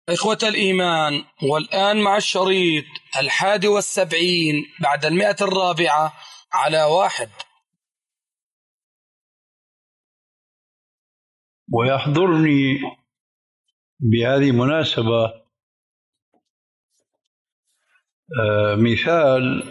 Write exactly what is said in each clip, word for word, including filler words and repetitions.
إخوة الإيمان، والآن مع الشريط الحادي والسبعين بعد المئة الرابعة على واحد. ويحضرني بهذه المناسبة مثال،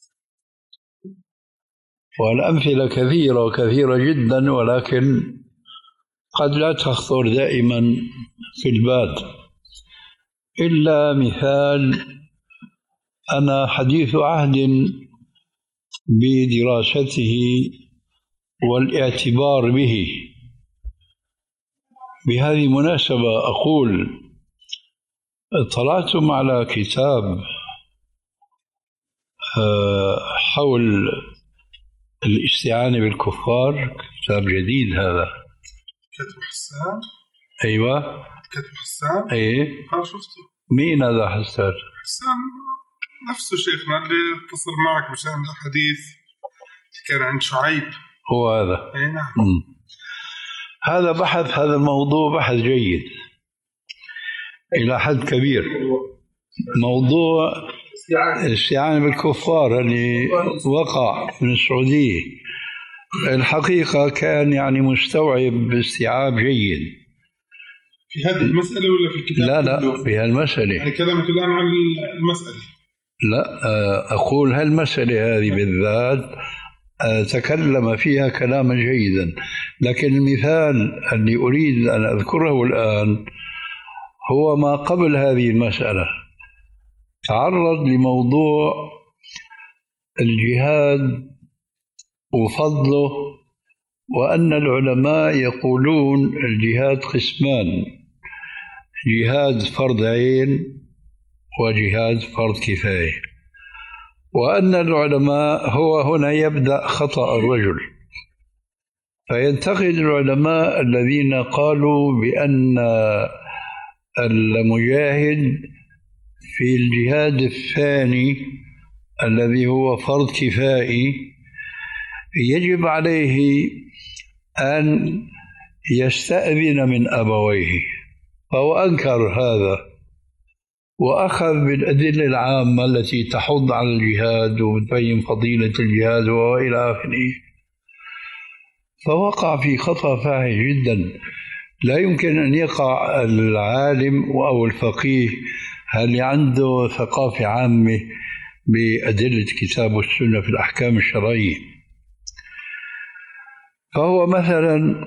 والأمثلة كثيرة وكثيرة جدا، ولكن قد لا تخطر دائما في البال إلا مثال أنا حديث عهد بدراسته والاعتبار به. بهذه المناسبة أقول اطلعتم على كتاب حول الاستعانة بالكفار، كتاب جديد هذا. كتب حسان؟ أيوة كتب حسان؟ أيه أنا شفته. مين هذا حسان؟ حسان نفسه شيخنا اللي اتصل معك مشان الحديث كان عند شعيب. هو هذا؟ أي نعم. م. هذا بحث، هذا الموضوع بحث جيد إلى حد كبير. موضوع الاستعانة بالكفار اللي وقع من السعودية الحقيقة كان يعني مستوعب باستيعاب جيد. في هذه المسألة ولا في الكتاب؟ لا لا في هالمسألة. يعني كلامك الآن عن المسألة؟ لا، أقول هالمسألة هذه بالذات تكلم فيها كلاما جيدا، لكن المثال اللي أريد أن أذكره الآن هو ما قبل هذه المسألة. تعرض لموضوع الجهاد وفضله، وأن العلماء يقولون الجهاد قسمان: جهاد فرض عين وجهاد فرض كفاية. وأن العلماء، هو هنا يبدأ خطأ الرجل، فينتقد العلماء الذين قالوا بأن المجاهد في الجهاد الثاني الذي هو فرض كفائي يجب عليه أن يستأذن من أبويه، فهو أنكر هذا وأخذ بالأدلة العامة التي تحض على الجهاد وتبين فضيلة الجهاد وإلى آخره، فوقع في خطأ فاحش جدا لا يمكن أن يقع العالم أو الفقيه اللي عنده ثقافة عامة بأدلة كتاب والسنة في الأحكام الشرعية. فهو مثلا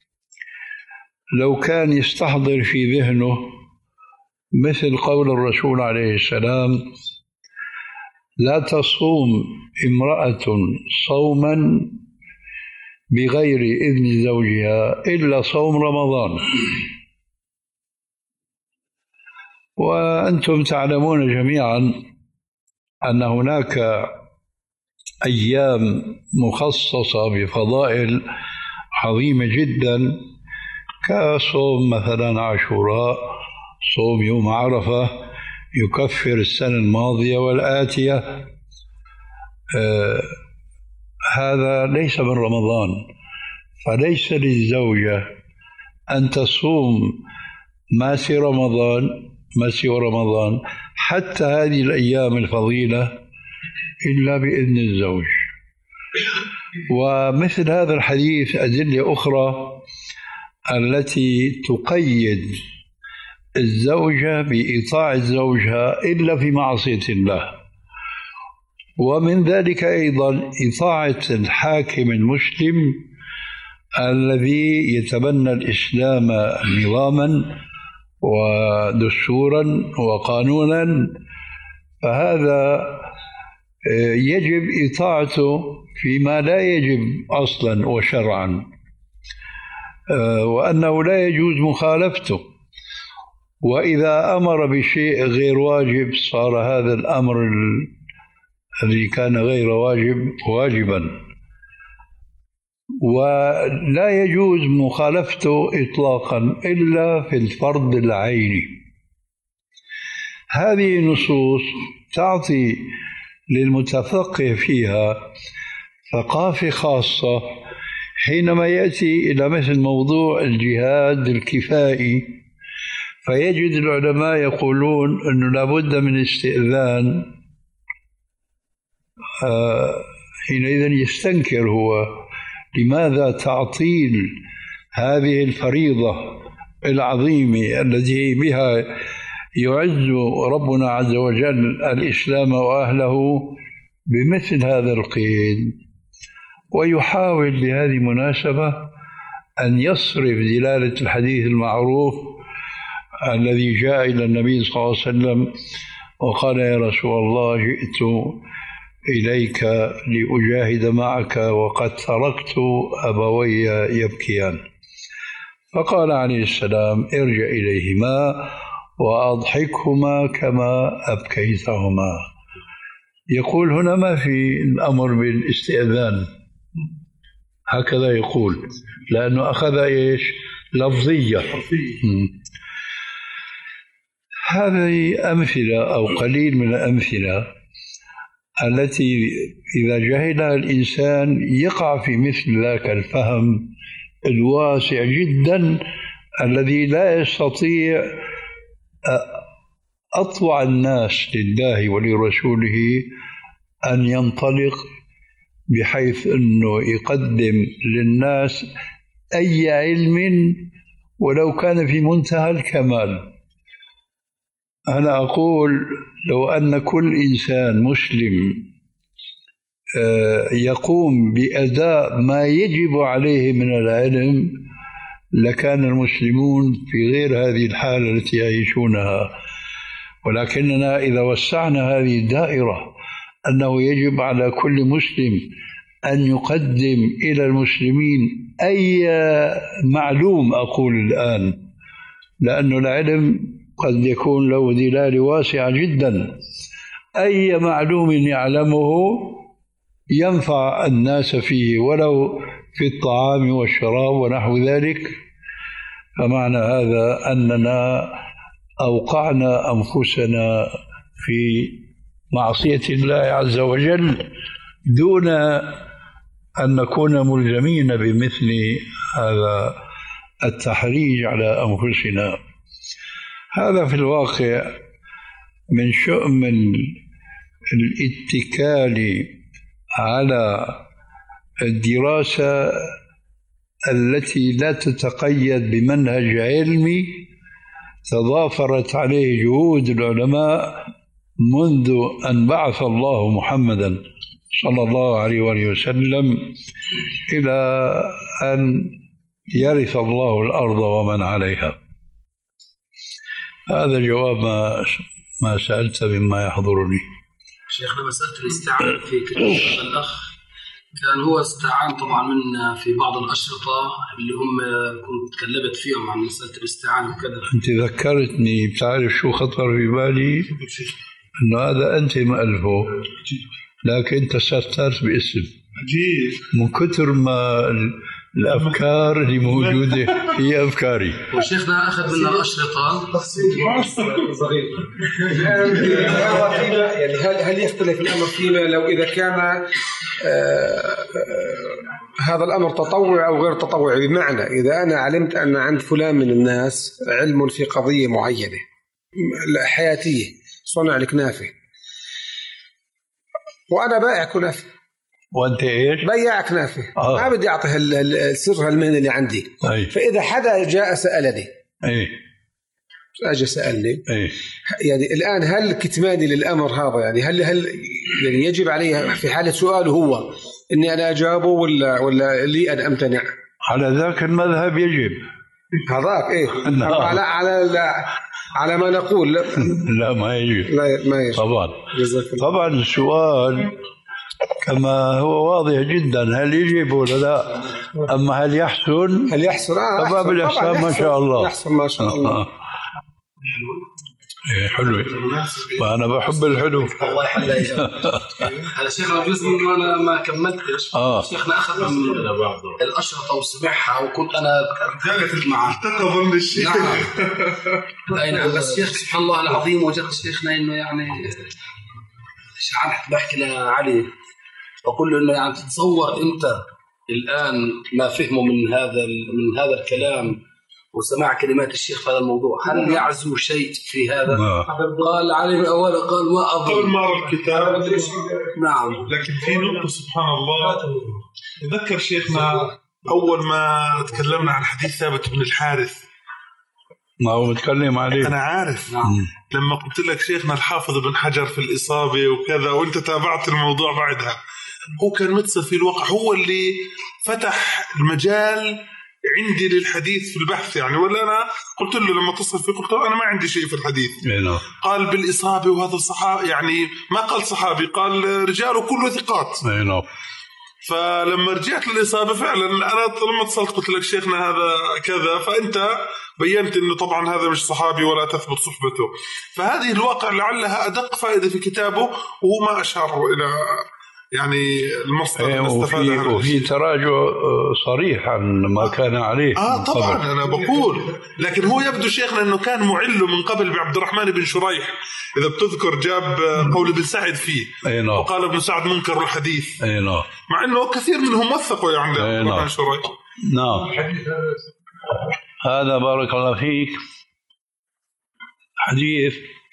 لو كان يستحضر في ذهنه مثل قول الرسول عليه السلام: لا تصوم امرأة صوما بغير إذن زوجها إلا صوم رمضان. وأنتم تعلمون جميعا أن هناك أيام مخصصة بفضائل عظيمة جدا، كصوم مثلا عاشوراء، صوم يوم عرفة يكفر السنة الماضية والآتية. آه هذا ليس من رمضان، فليس للزوجة أن تصوم ما سوى رمضان ما سوى رمضان حتى هذه الأيام الفضيلة إلا بإذن الزوج. ومثل هذا الحديث أدلة أخرى التي تقيد الزوجة بإطاعة زوجها إلا في معصية الله، ومن ذلك أيضا إطاعة الحاكم المسلم الذي يتبنى الإسلام نظاما ودستورا وقانونا، فهذا يجب إطاعته فيما لا يجب أصلا وشرعا، وأنه لا يجوز مخالفته. وإذا أمر بشيء غير واجب صار هذا الأمر الذي كان غير واجب واجبا، ولا يجوز مخالفته إطلاقا إلا في الفرض العيني. هذه النصوص تعطي للمتفقه فيها ثقافة خاصة حينما يأتي إلى مثل موضوع الجهاد الكفائي، فيجد العلماء يقولون أنه لابد من استئذان. آه حينئذ يستنكر هو لماذا تعطيل هذه الفريضة العظيمة التي بها يعز ربنا عز وجل الإسلام وأهله بمثل هذا القيد. ويحاول بهذه المناسبة أن يصرف دلالة الحديث المعروف الذي جاء إلى النبي صلى الله عليه وسلم وقال: يا رسول الله، جئت إليك لأجاهد معك وقد تركت أبوي يبكيان. فقال عليه السلام: ارجع إليهما وأضحكهما كما أبكيتهما. يقول هنا ما في الأمر بالاستئذان، هكذا يقول، لأنه أخذ إيش؟ لفظية. هذه أمثلة أو قليل من الأمثلة التي إذا جهلها الإنسان يقع في مثل ذاك الفهم الواسع جدا الذي لا يستطيع أطوع الناس لله ولرسوله أن ينطلق بحيث أنه يقدم للناس أي علم ولو كان في منتهى الكمال. أنا أقول لو أن كل إنسان مسلم يقوم بأداء ما يجب عليه من العلم لكان المسلمون في غير هذه الحالة التي يعيشونها. ولكننا إذا وسعنا هذه الدائرة أنه يجب على كل مسلم أن يقدم إلى المسلمين أي معلوم، أقول الآن، لأن العلم قد يكون له دلالة واسعة جدا، أي معلوم يعلمه ينفع الناس فيه ولو في الطعام والشراب ونحو ذلك. فمعنى هذا أننا أوقعنا أنفسنا في معصية الله عز وجل دون أن نكون ملزمين بمثل هذا التحريج على أنفسنا. هذا في الواقع من شؤم الاتكال على الدراسة التي لا تتقيد بمنهج علمي تضافرت عليه جهود العلماء منذ أن بعث الله محمدا صلى الله عليه وسلم إلى أن يرث الله الأرض ومن عليها. هذا جواب ما ما سألت مما يحضرني. شيخنا، مسألة الاستعانة في كتاب الأخ كان هو استعان طبعا من في بعض الأشرطة اللي هم كنت تكلمت فيهم عن مسألة الاستعانة وكذا. أنت ذكرتني، بتعرف شو خطر في بالي؟ إنه هذا أنت مألفه لكن تسترت باسم من كثر ما الأفكار اللي موجودة هي أفكاري. وشيخنا أخذ منا الأشرطة يعني هل هل يختلف الأمر فيما لو إذا كان آه آه هذا الأمر تطوعي أو غير تطوعي؟ بمعنى إذا أنا علمت أن عند فلان من الناس علم في قضية معينة حياتية، صنع الكنافة، وأنا بائع كنافة وأنت إيش؟ بياع كنافة، آه. ما بدي أعطيه السر المهنة اللي عندي. أي. فإذا حدا جاء سألني، أي. أجي سألني، أي. يعني الآن هل كتماني للأمر هذا يعني هل هل يعني يجب علي في حالة سؤاله هو إني أنا أجابه ولا ولا لي أن أمتنع؟ على ذاك المذهب يجب هذاك إيه على على على ما نقول لا, لا ما يجب، لا ما يجب طبعا. طبعا السؤال كما هو واضح جدا، هل يجب ولا لا؟ أما هل يحسن؟ هل يحسن؟ آه فباب الإحسان ما شاء الله يحسن ما شاء الله. حلو، وأنا بحب الحلو. الله يحلى هذا شيخنا جزء من أنا ما كملتش. آه. شيخنا أخذ من الأشرطة وسمعها وكنت أنا جالس معه تقبل من الشيخ. أي نعم. بس شيخ سبحان الله العظيم وجدت شيخنا إنه يعني شعر بحكي لعلي وأقول له إنه يعني تتصور أنت الآن ما فهمه من هذا من هذا الكلام وسماع كلمات الشيخ في هذا الموضوع، هل يعزو شيء في هذا؟ ما. قال علي أولا قال ما أظن قبل ما أرى الكتاب. نعم. لكن في نقطة سبحان الله يذكر شيخنا أول ما تكلمنا عن حديث ثابت بن الحارث، ما هو متكلم عليه. أنا عارف. نعم. لما قلت لك شيخنا الحافظ بن حجر في الإصابة وكذا، وأنت تابعت الموضوع بعدها، هو كان متصل في الواقع، هو اللي فتح المجال عندي للحديث في البحث يعني. ولا أنا قلت له لما اتصل فيه قلت له أنا ما عندي شيء في الحديث. إيه. قال بالإصابة، وهذا الصحابي يعني ما قال صحابي، قال رجاله كله ثقات. إيه. فلما رجعت للإصابة فعلا أنا لما اتصلت قلت لك شيخنا هذا كذا، فأنت بيّنت إنه طبعا هذا مش صحابي ولا تثبت صحبته. فهذه الواقع لعلها أدق فائدة في كتابه، وهو ما أشار إلى يعني المصدر اللي استفادها. وفي, وفي تراجع صريح عن ما كان عليه. آه طبعا قبل. أنا بقول لكن هو يبدو شيخنا أنه كان معله من قبل بعبد الرحمن بن شريح، إذا بتذكر جاب قول ابن سعد فيه. أينا. وقال ابن سعد منكر الحديث. أينا. مع أنه كثير منهم وثقوا يعني عبد الرحمن بن شريح. نعم. هذا بارك الله فيك حديث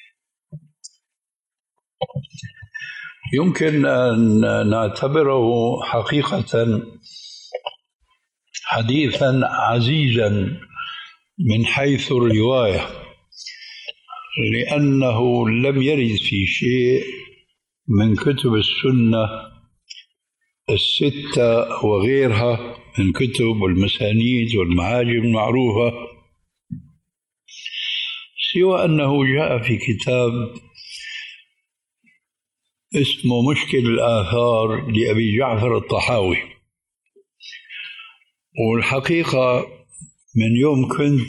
يمكن أن نعتبره حقيقة حديثا عزيزا من حيث الرواية، لأنه لم يرد في شيء من كتب السنة الستة وغيرها من كتب والمسانيد والمعاجم المعروفة، سوى أنه جاء في كتاب اسمه مشكل الآثار لأبي جعفر الطحاوي. والحقيقة من يوم كنت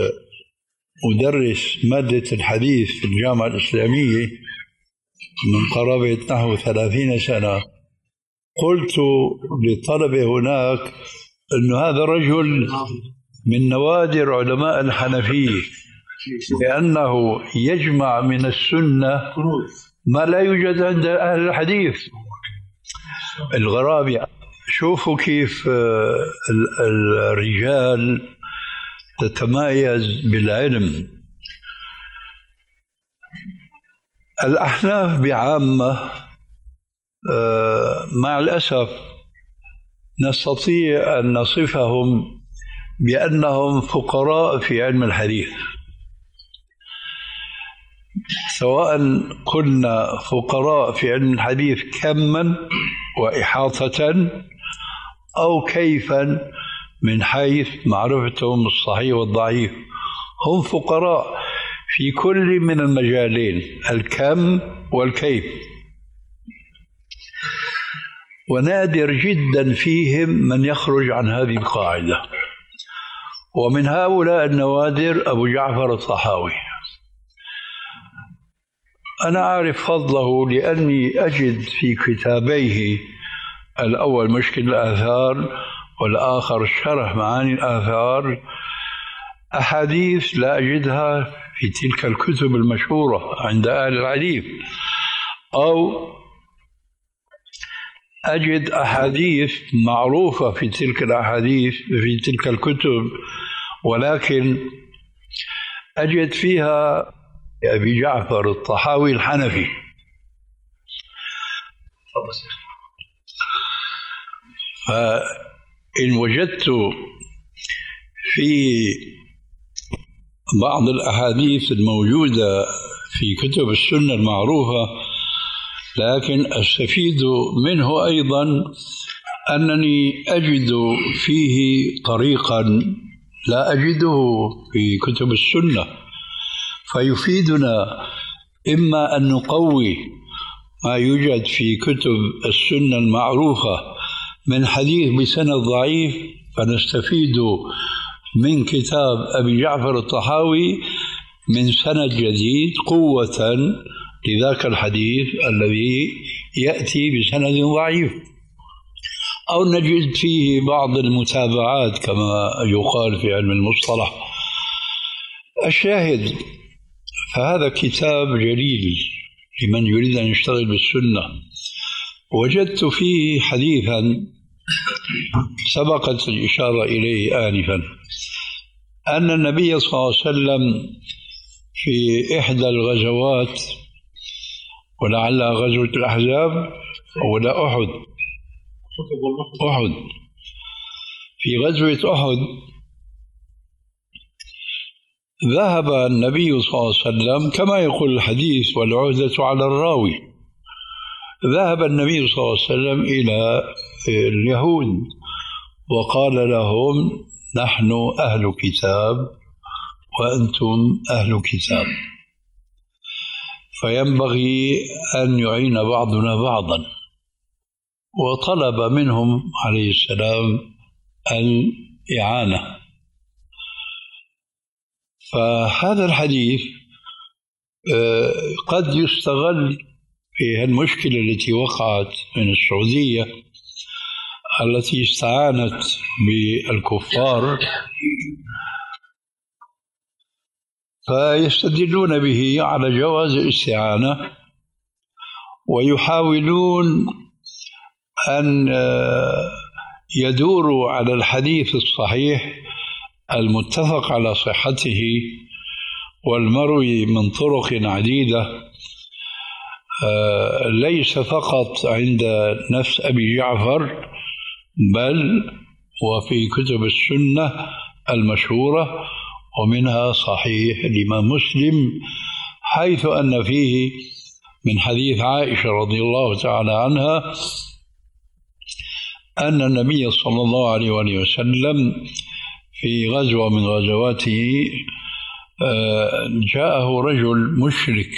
أدرس مادة الحديث في الجامعة الإسلامية من قرابة نحو ثلاثين سنة، قلت للطلبة هناك أن هذا الرجل من نوادر علماء الحنفية، لأنه يجمع من السنة ما لا يوجد عند أهل الحديث. الغرابة شوفوا كيف الرجال تتميز بالعلم. الأحناف بعامة مع الأسف نستطيع أن نصفهم بأنهم فقراء في علم الحديث، سواء كنا فقراء في علم الحديث كما وإحاطة أو كيفا من حيث معرفتهم الصحيح والضعيف. هم فقراء في كل من المجالين، الكم والكيف، ونادر جدا فيهم من يخرج عن هذه القاعدة. ومن هؤلاء النوادر أبو جعفر الطحاوي. أنا أعرف فضله لأني أجد في كتابيه، الأول مشكل الآثار والآخر شرح معاني الآثار، أحاديث لا أجدها في تلك الكتب المشهورة عند أهل الحديث، أو أجد أحاديث معروفة في تلك الأحاديث في تلك الكتب، ولكن أجد فيها أبي جعفر الطحاوي الحنفي. فإن وجدت في بعض الأحاديث الموجودة في كتب السنة المعروفة، لكن أستفيد منه أيضا أنني أجد فيه طريقا لا أجده في كتب السنة، فيفيدنا إما أن نقوي ما يوجد في كتب السنة المعروفة من حديث بسند ضعيف، فنستفيد من كتاب أبي جعفر الطحاوي من سند جديد قوة لذاك الحديث الذي يأتي بسند ضعيف، أو نجد فيه بعض المتابعات كما يقال في علم المصطلح. الشاهد، فهذا كتاب جليل لمن يريد أن يشتغل بالسنة. وجدت فيه حديثا سبقت الإشارة إليه آنفا، أن النبي صلى الله عليه وسلم في إحدى الغزوات، ولعلها غزوة الأحزاب ولا أحد أحد في غزوة أحد ذهب النبي صلى الله عليه وسلم كما يقول الحديث والعهدة على الراوي. ذهب النبي صلى الله عليه وسلم إلى اليهود وقال لهم: نحن أهل كتاب وأنتم أهل كتاب، فينبغي أن يعين بعضنا بعضا. وطلب منهم عليه السلام الإعانة. فهذا الحديث قد يستغل في المشكلة التي وقعت من السعودية التي استعانت بالكفار، فيستدلون به على جواز الاستعانة، ويحاولون أن يدوروا على الحديث الصحيح المتفق على صحته والمروي من طرق عديدة، ليس فقط عند نفس أبي جعفر بل وفي كتب السنة المشهورة، ومنها صحيح الإمام مسلم، حيث أن فيه من حديث عائشة رضي الله تعالى عنها أن النبي صلى الله عليه وسلم في غزوة من غزواته جاءه رجل مشرك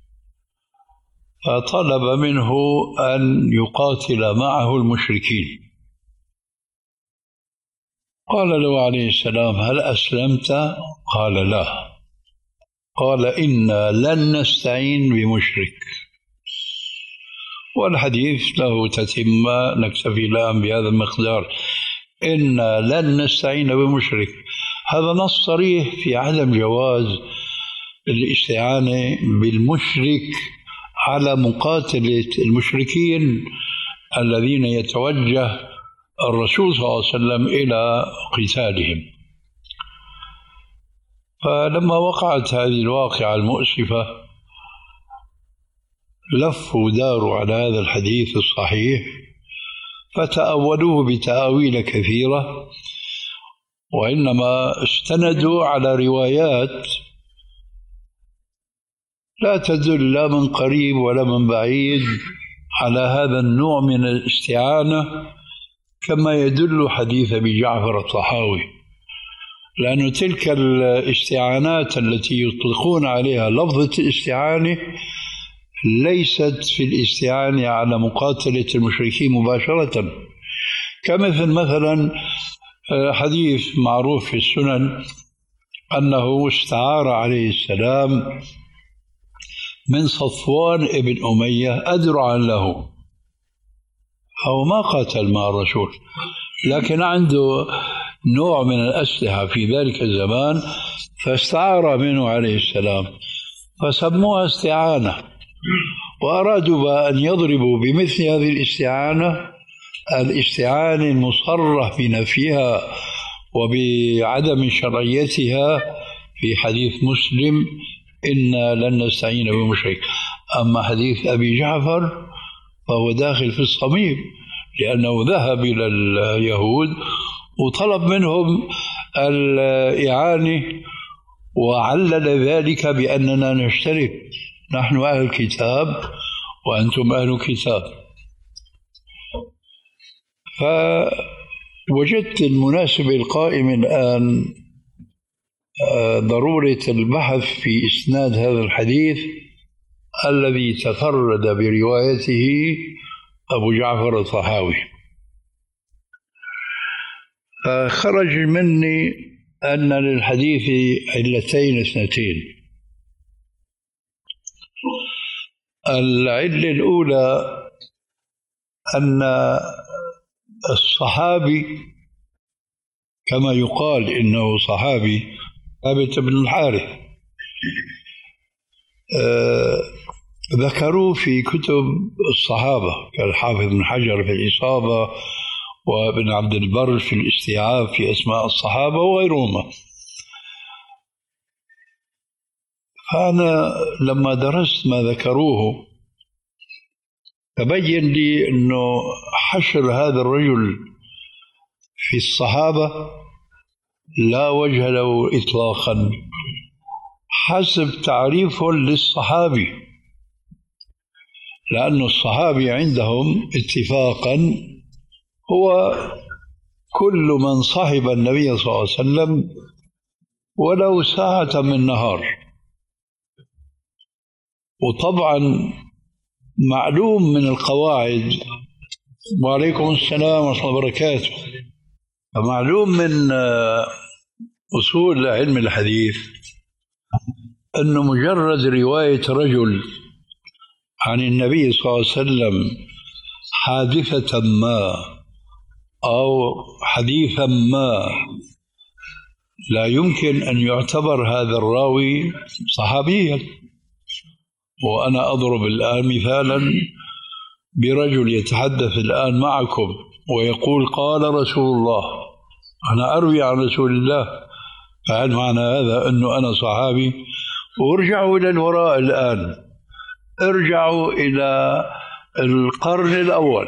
فطلب منه أن يقاتل معه المشركين. قال له عليه السلام: هل أسلمت؟ قال: لا. قال: إنا لن نستعين بمشرك. والحديث له تتمة، نكتفي الآن بهذا المقدار: إنا لن نستعين بمشرك. هذا نص صريح في عدم جواز الاستعانة بالمشرك على مقاتلة المشركين الذين يتوجه الرسول صلى الله عليه وسلم إلى قتالهم. فلما وقعت هذه الواقعة المؤسفة لفوا داروا على هذا الحديث الصحيح فتأولوه بتأويل كثيرة، وإنما استندوا على روايات لا تدل لا من قريب ولا من بعيد على هذا النوع من الاستعانة، كما يدل حديث أبي جعفر الطحاوي، لأن تلك الاستعانات التي يطلقون عليها لفظة الاستعانة ليست في الاستعانة على مقاتلة المشركين مباشرة، كمثل مثلا حديث معروف في السنن أنه استعار عليه السلام من صفوان ابن أمية أدرعا له، أو ما قاتل مع الرسول لكن عنده نوع من الأسلحة في ذلك الزمان فاستعار منه عليه السلام، فسموها استعانة، وأرادوا أن يضربوا بمثل هذه الاستعانة الاستعانة المصرح بنفيها وبعدم شرعيتها في حديث مسلم: إنا لن نستعين بمشرك. أما حديث أبي جعفر فهو داخل في الصميم، لأنه ذهب إلى اليهود وطلب منهم الإعانة وعلل ذلك بأننا نشترك، نحن أهل الكتاب وأنتم أهل الكتاب. فوجدت المناسبة القائمة الآن ضرورة البحث في إسناد هذا الحديث الذي تفرد بروايته أبو جعفر الطحاوي. خرج مني أن للحديث علتين اثنتين. العلة الأولى أن الصحابي كما يقال إنه صحابي ثابت بن الحارث أه ذكروا في كتب الصحابة كالحافظ بن حجر في الإصابة وابن عبد البر في الاستيعاب في أسماء الصحابة وغيرهما، فأنا لما درست ما ذكروه تبين لي أنه حشر هذا الرجل في الصحابة لا وجه له إطلاقا حسب تعريفهم للصحابي، لأن الصحابي عندهم اتفاقا هو كل من صحب النبي صلى الله عليه وسلم ولو ساعة من نهار. وطبعا معلوم من القواعد، وعليكم السلام ورحمة الله وبركاته، معلوم من أصول علم الحديث أنه مجرد رواية رجل عن النبي صلى الله عليه وسلم حادثة ما أو حديثا ما لا يمكن أن يعتبر هذا الراوي صحابيا. وأنا أضرب الآن مثالا برجل يتحدث الآن معكم ويقول قال رسول الله، أنا أروي عن رسول الله، فهل معنى هذا أنه أنا صحابي؟ وارجعوا إلى الوراء الآن، ارجعوا إلى القرن الأول.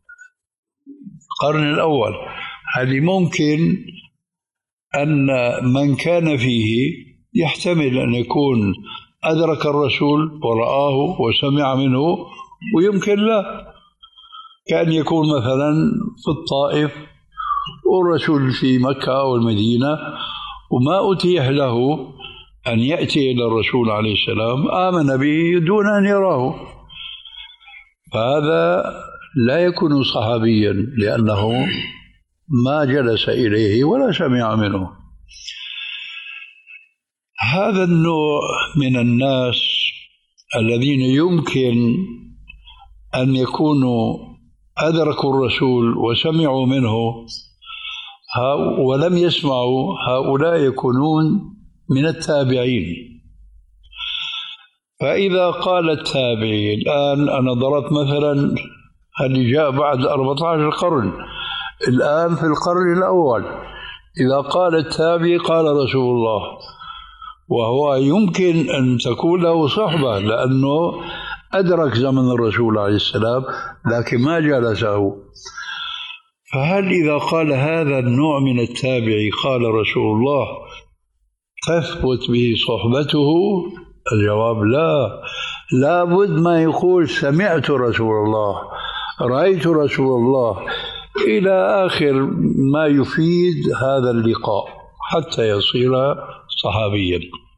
القرن الأول هل ممكن أن من كان فيه يحتمل أن يكون أدرك الرسول ورآه وسمع منه، ويمكن لا، كأن يكون مثلا في الطائف والرسول في مكة أو المدينة وما أتيح له أن يأتي إلى الرسول عليه السلام، آمن به دون أن يراه، فهذا لا يكون صحابيا لأنه ما جلس إليه ولا سمع منه. هذا النوع من الناس الذين يمكن أن يكونوا أدركوا الرسول وسمعوا منه ولم يسمعوا، هؤلاء يكونون من التابعين. فإذا قال التابعي الآن، أنا ضربت مثلا اللي جاء بعد أربعة عشر قرن، الآن في القرن الأول، إذا قال التابعي قال رسول الله، وهو يمكن أن تكون له صحبة لأنه أدرك زمن الرسول عليه السلام لكن ما جلسه، فهل إذا قال هذا النوع من التابعي قال رسول الله تثبت به صحبته؟ الجواب لا، لابد ما يقول سمعت رسول الله، رأيت رسول الله، إلى آخر ما يفيد هذا اللقاء حتى يصير صحابيا.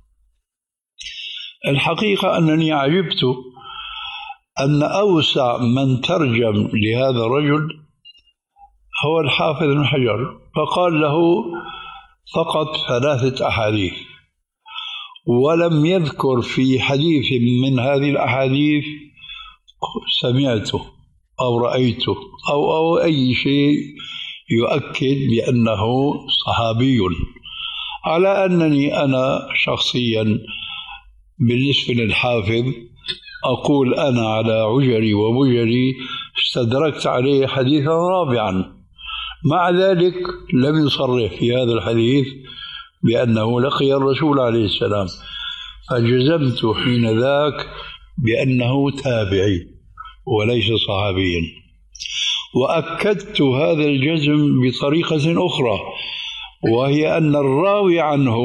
الحقيقة أنني عجبت أن أوسع من ترجم لهذا الرجل هو الحافظ بن حجر، فقال له فقط ثلاثة أحاديث، ولم يذكر في حديث من هذه الأحاديث سمعته أو رأيته أو, أو أي شيء يؤكد بأنه صحابي، على أنني أنا شخصيا بالنسبة للحافظ أقول أنا على عجري وبجري استدركت عليه حديثا رابعا، مع ذلك لم يصرح في هذا الحديث بأنه لقي الرسول عليه السلام، فجزمت حين ذاك بأنه تابعي وليس صحابيا. وأكدت هذا الجزم بطريقة أخرى، وهي أن الراوي عنه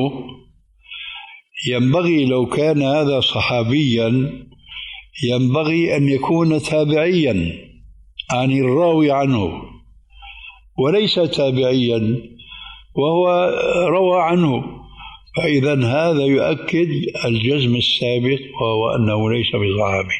ينبغي لو كان هذا صحابيا ينبغي أن يكون تابعيا عن الراوي عنه، وليس تابعيا وهو روى عنه، فإذا هذا يؤكد الجزم السابق وهو أنه ليس بصحابي.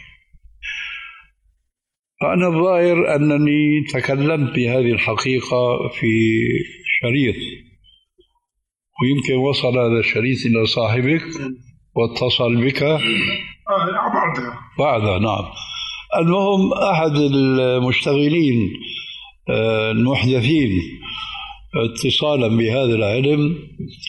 فأنا الظاهر أنني تكلمت بهذه الحقيقة في شريط، ويمكن وصل هذا الشريط إلى صاحبك واتصل بك بعدها بعدها نعم. المهم أحد المشتغلين المحدثين اتصالا بهذا العلم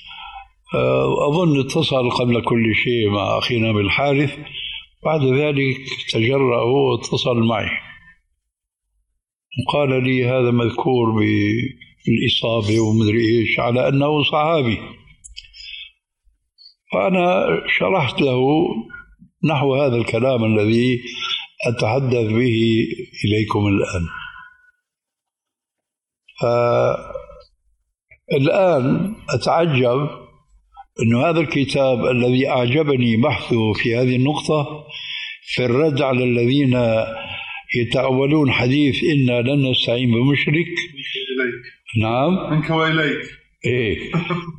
أظن اتصل قبل كل شيء مع أخينا بالحارث، بعد ذلك تجرأ واتصل معي وقال لي هذا مذكور بالإصابة ومدري إيش على أنه صحابي. فأنا شرحت له نحو هذا الكلام الذي أتحدث به إليكم الآن. فالآن أتعجب أن هذا الكتاب الذي أعجبني بحثه في هذه النقطة في الرد على الذين يتأولون حديث إنا لن نستعين بمشرك. نعم منك وإليك. إيه.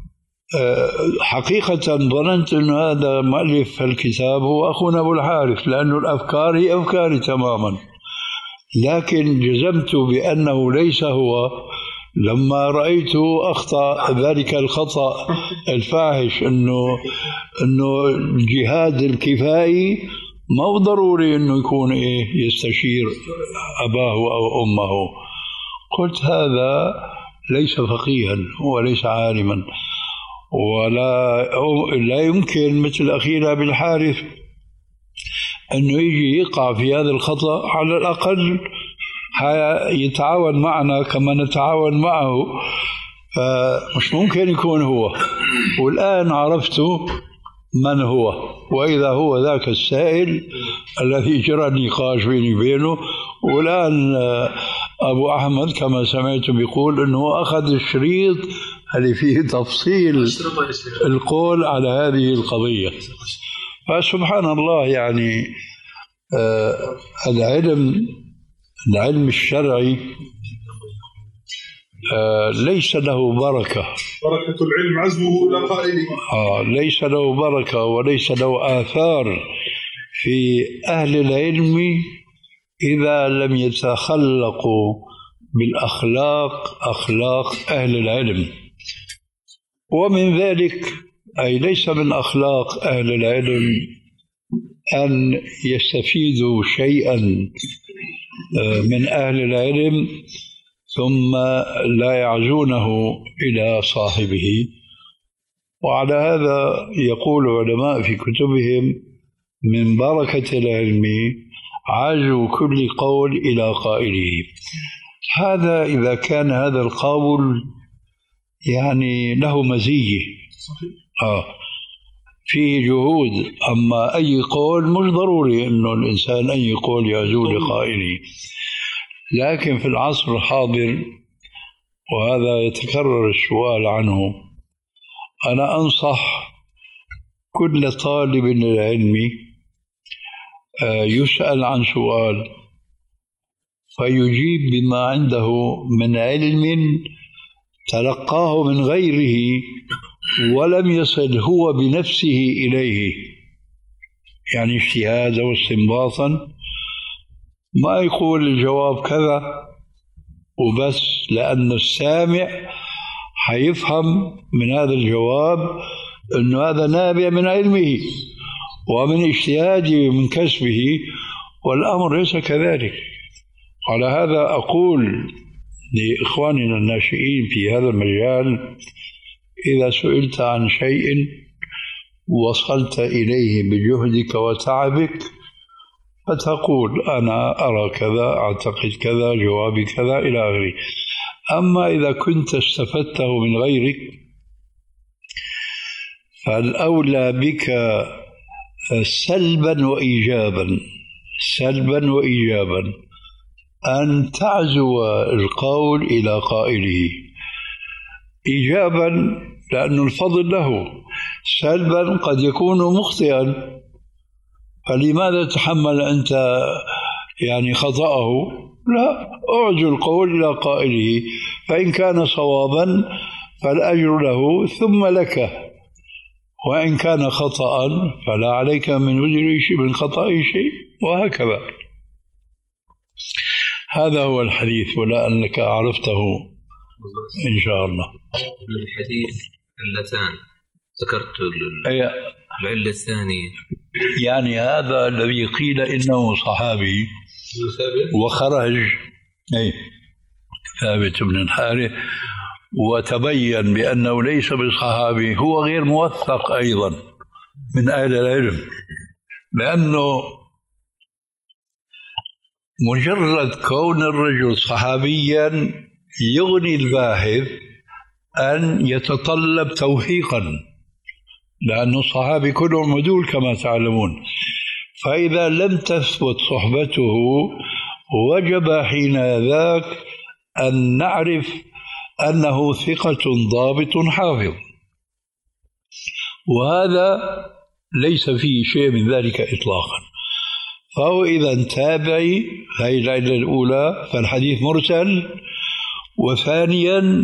حقيقة ظننت أن هذا مؤلف الكتاب هو أخونا أبو الحارث، لأن الأفكار هي أفكاري تماما، لكن جزمت بأنه ليس هو لما رأيته أخطأ ذلك الخطأ الفاحش، أنه أنه الجهاد الكفائي ما هو ضروري أنه يكون إيه يستشير أباه أو أمه. قلت هذا ليس فقيها وليس عالما، ولا لا يمكن مثل أخينا بالحارث أنه يجي يقع في هذا الخطأ. على الأقل يتعاون معنا كما نتعاون معه، فمش ممكن يكون هو. والآن عرفت من هو، وإذا هو ذاك السائل الذي جرى النقاش بيني وبينه. والآن أبو أحمد كما سمعت بيقول أنه أخذ الشريط اللي فيه تفصيل القول على هذه القضية. فسبحان الله، يعني آه العلم العلم الشرعي آه ليس له بركة. بركة العلم عزمه إلى قائله. آه ليس له بركة وليس له آثار في أهل العلم إذا لم يتخلقوا بالأخلاق أخلاق أهل العلم. ومن ذلك أي ليس من أخلاق أهل العلم أن يستفيدوا شيئا من أهل العلم ثم لا يعزونه إلى صاحبه. وعلى هذا يقول علماء في كتبهم من بركة العلم عزو كل قول إلى قائله. هذا إذا كان هذا القول يعني له مزية آه فيه جهود. أما أي قول مش ضروري أنه الإنسان أي قول يعزو لقائله. لكن في العصر الحاضر، وهذا يتكرر السؤال عنه، أنا أنصح كل طالب للعلم يسأل عن سؤال فيجيب بما عنده من علم تلقاه من غيره ولم يصل هو بنفسه إليه، يعني اجتهادا واستنباطا. ما يقول الجواب كذا وبس، لأن السامع حيفهم من هذا الجواب أنه هذا نابع من علمه ومن اجتهاده ومن كسبه، والأمر ليس كذلك. على هذا أقول لإخواننا الناشئين في هذا المجال: إذا سئلت عن شيء وصلت إليه بجهدك وتعبك فتقول أنا أرى كذا، أعتقد كذا، جوابي كذا، إلى آخره. أما إذا كنت استفدته من غيرك فالأولى بك سلبا وإيجابا سلبا وإيجابا أن تعزو القول إلى قائله. إيجابا لأن الفضل له، سلبا قد يكون مخطئا، فلماذا تحمل أنت يعني خطأه؟ لا، أعزو القول إلى قائله، فإن كان صوابا فالأجر له ثم لك، وإن كان خطأ فلا عليك من وزر من خطأ شيء، وهكذا. هذا هو الحديث، ولا أنك عرفته إن شاء الله. الحديث اللتان ذكرت أي العلة الثانية، يعني هذا الذي قيل إنه صحابي وخرج أي ثابت بن الحارث وتبين بأنه ليس بالصحابي، هو غير موثق أيضا من أهل العلم، لأنه مجرد كون الرجل صحابيا يغني الباحث أن يتطلب توثيقا، لأن الصحابي كلهم عدول كما تعلمون. فإذا لم تثبت صحبته وجب حين ذاك أن نعرف أنه ثقة ضابط حافظ، وهذا ليس فيه شيء من ذلك إطلاقا. فهو إذا تابعي، هذه العلة الأولى، فالحديث مرسل. وثانيا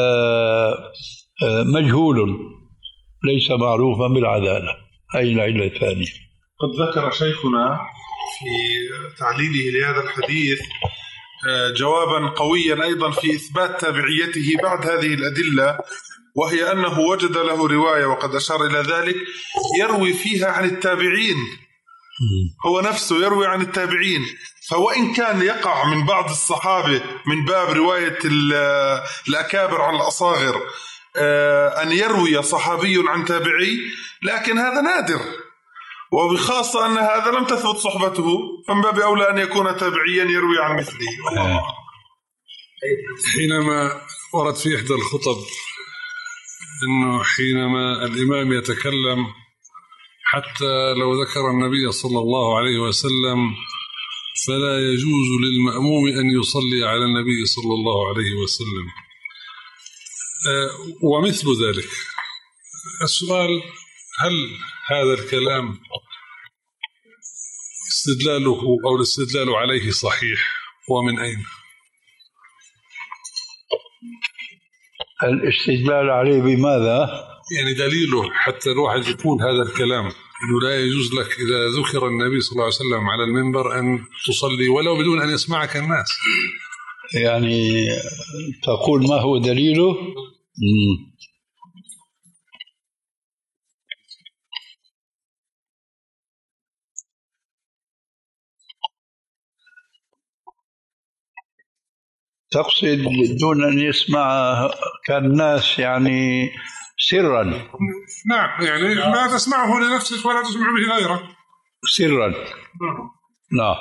مجهول ليس معروفا بالعدالة، هذه العلة الثانية. قد ذكر شيخنا في تعليله لهذا الحديث جوابا قويا أيضا في إثبات تابعيته بعد هذه الأدلة، وهي أنه وجد له رواية وقد أشار إلى ذلك يروي فيها عن التابعين، هو نفسه يروي عن التابعين. فوإن كان يقع من بعض الصحابة من باب رواية الأكابر عن الأصاغر أن يروي صحابي عن تابعي، لكن هذا نادر، وبخاصة أن هذا لم تثبت صحبته، فمن باب أولى أن يكون تابعيا يروي عن مثله. حينما ورد في إحدى الخطب أنه حينما الإمام يتكلم حتى لو ذكر النبي صلى الله عليه وسلم فلا يجوز للمأموم أن يصلي على النبي صلى الله عليه وسلم، ومثل ذلك. السؤال: هل هذا الكلام استدلاله أو الاستدلال عليه صحيح، ومن أين؟ الاستدلال عليه بماذا؟ يعني دليله حتى الواحد يقول هذا الكلام، إنه لا يجوز لك إذا ذكر النبي صلى الله عليه وسلم على المنبر أن تصلي ولو بدون أن يسمعك الناس. يعني تقول ما هو دليله؟ مم. تقصد دون أن يسمع كالناس، يعني سرا؟ نعم، يعني لا تسمعه لنفسك ولا تسمع به غيرك سرا. نعم.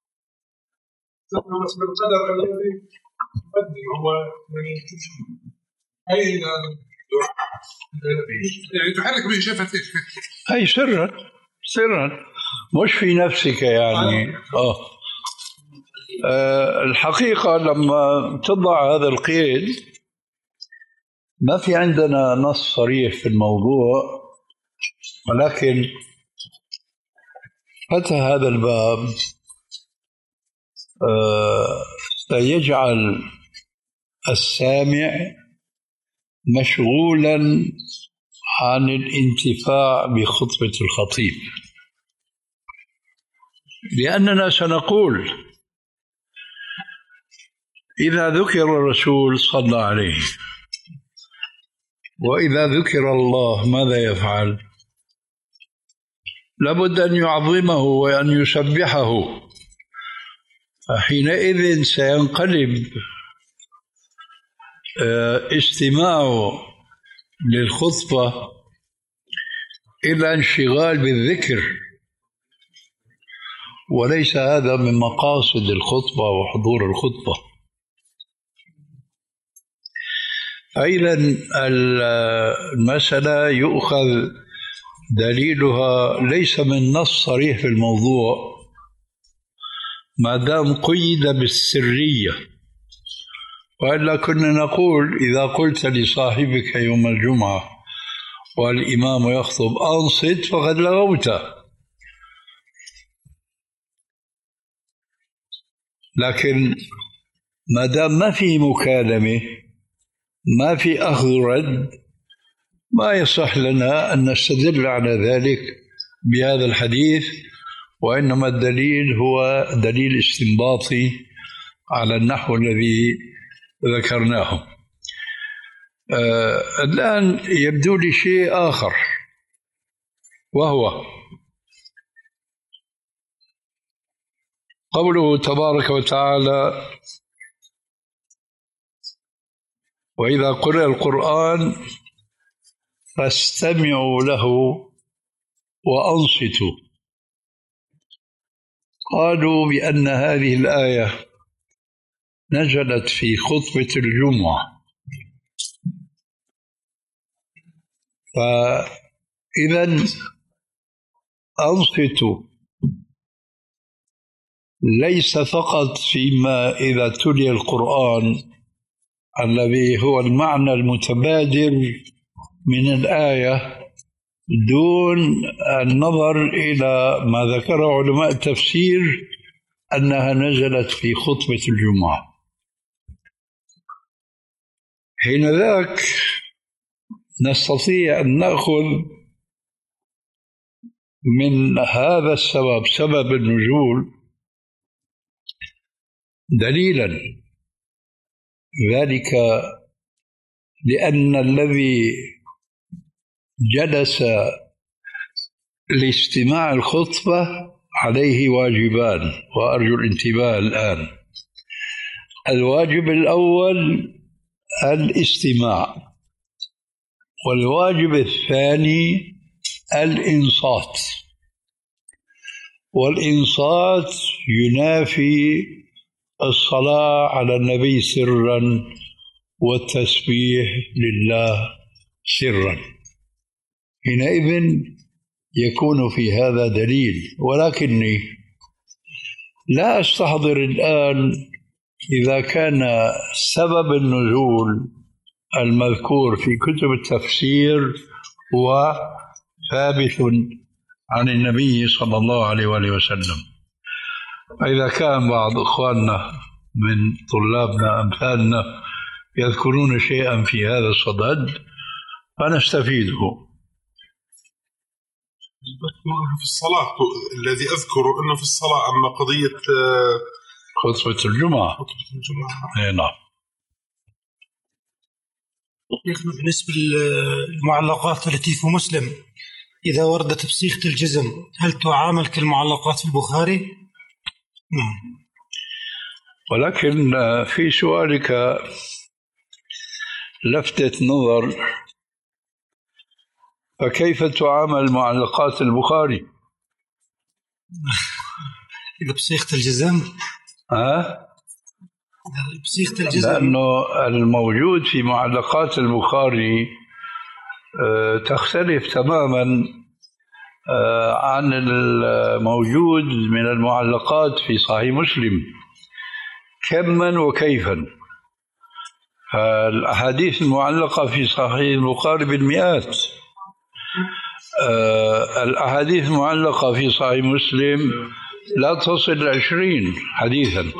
يعني تحرك به شفتك أي سرا سرا، مش في نفسك يعني. آه. آه الحقيقة لما تضع هذا القيد ما في عندنا نص صريح في الموضوع، ولكن فتح هذا الباب آه سيجعل السامع مشغولا عن الانتفاع بخطبة الخطيب، لأننا سنقول إذا ذكر الرسول صلى عليه وإذا ذكر الله ماذا يفعل؟ لابد أن يعظمه وأن يسبحه، فحينئذ سينقلب استماعه للخطبة إلى انشغال بالذكر، وليس هذا من مقاصد الخطبة وحضور الخطبة. أيضا المسألة يؤخذ دليلها ليس من نص صريح في الموضوع ما دام قيد بالسرية، وإلا كنا نقول إذا قلت لصاحبك يوم الجمعة والإمام يخطب أنصت فقد لغوت، لكن ما دام ما في مكالمة ما في أخذ رد ما يصح لنا أن نستدل على ذلك بهذا الحديث، وإنما الدليل هو دليل استنباطي على النحو الذي ذكرناه. آه الآن يبدو لي شيء آخر، وهو قوله تبارك وتعالى: وإذا قرئ القرآن فاستمعوا له وأنصتوا. قالوا بأن هذه الآية نزلت في خطبة الجمعة، إذن أنصتوا، ليس فقط فيما إذا تلي القرآن الذي هو المعنى المتبادر من الآية دون النظر إلى ما ذكره علماء التفسير أنها نزلت في خطبة الجمعة. حينذاك نستطيع أن نأخذ من هذا السبب، سبب النزول، دليلا ذلك لأن الذي جلس لاستماع الخطبة عليه واجبان، وأرجو الانتباه الآن. الواجب الأول الاستماع، والواجب الثاني الإنصات، والإنصات ينافي الصلاة على النبي سرا والتسبيح لله سرا. حينئذ يكون في هذا دليل، ولكني لا أستحضر الآن إذا كان سبب النزول المذكور في كتب التفسير هو ثابت عن النبي صلى الله عليه وآله وسلم. إذا كان بعض إخواننا من طلابنا أمثالنا يذكرون شيئا في هذا الصدد فنستفيده. في الصلاة الذي أذكره أنه في الصلاة، أما قضية خطبة الجمعة خطبة الجمعة أي نعم. بالنسبة للمعلقات التي في مسلم إذا وردت بصيغة الجزم هل تعامل كالمعلقات في البخاري؟ نعم. ولكن في سؤالك لفتة نظر، فكيف تعامل معلقات البخاري؟ إذا بصيغة الجزم؟ ها؟ بصيغة الجزم، لأنه الموجود في معلقات البخاري تختلف تماما عن الموجود من المعلقات في صحيح مسلم كما وكيفا. الأحاديث المعلقة في صحيح البخاري بالمئات، الأحاديث المعلقة في صحيح مسلم لا تصل عشرين حديثا.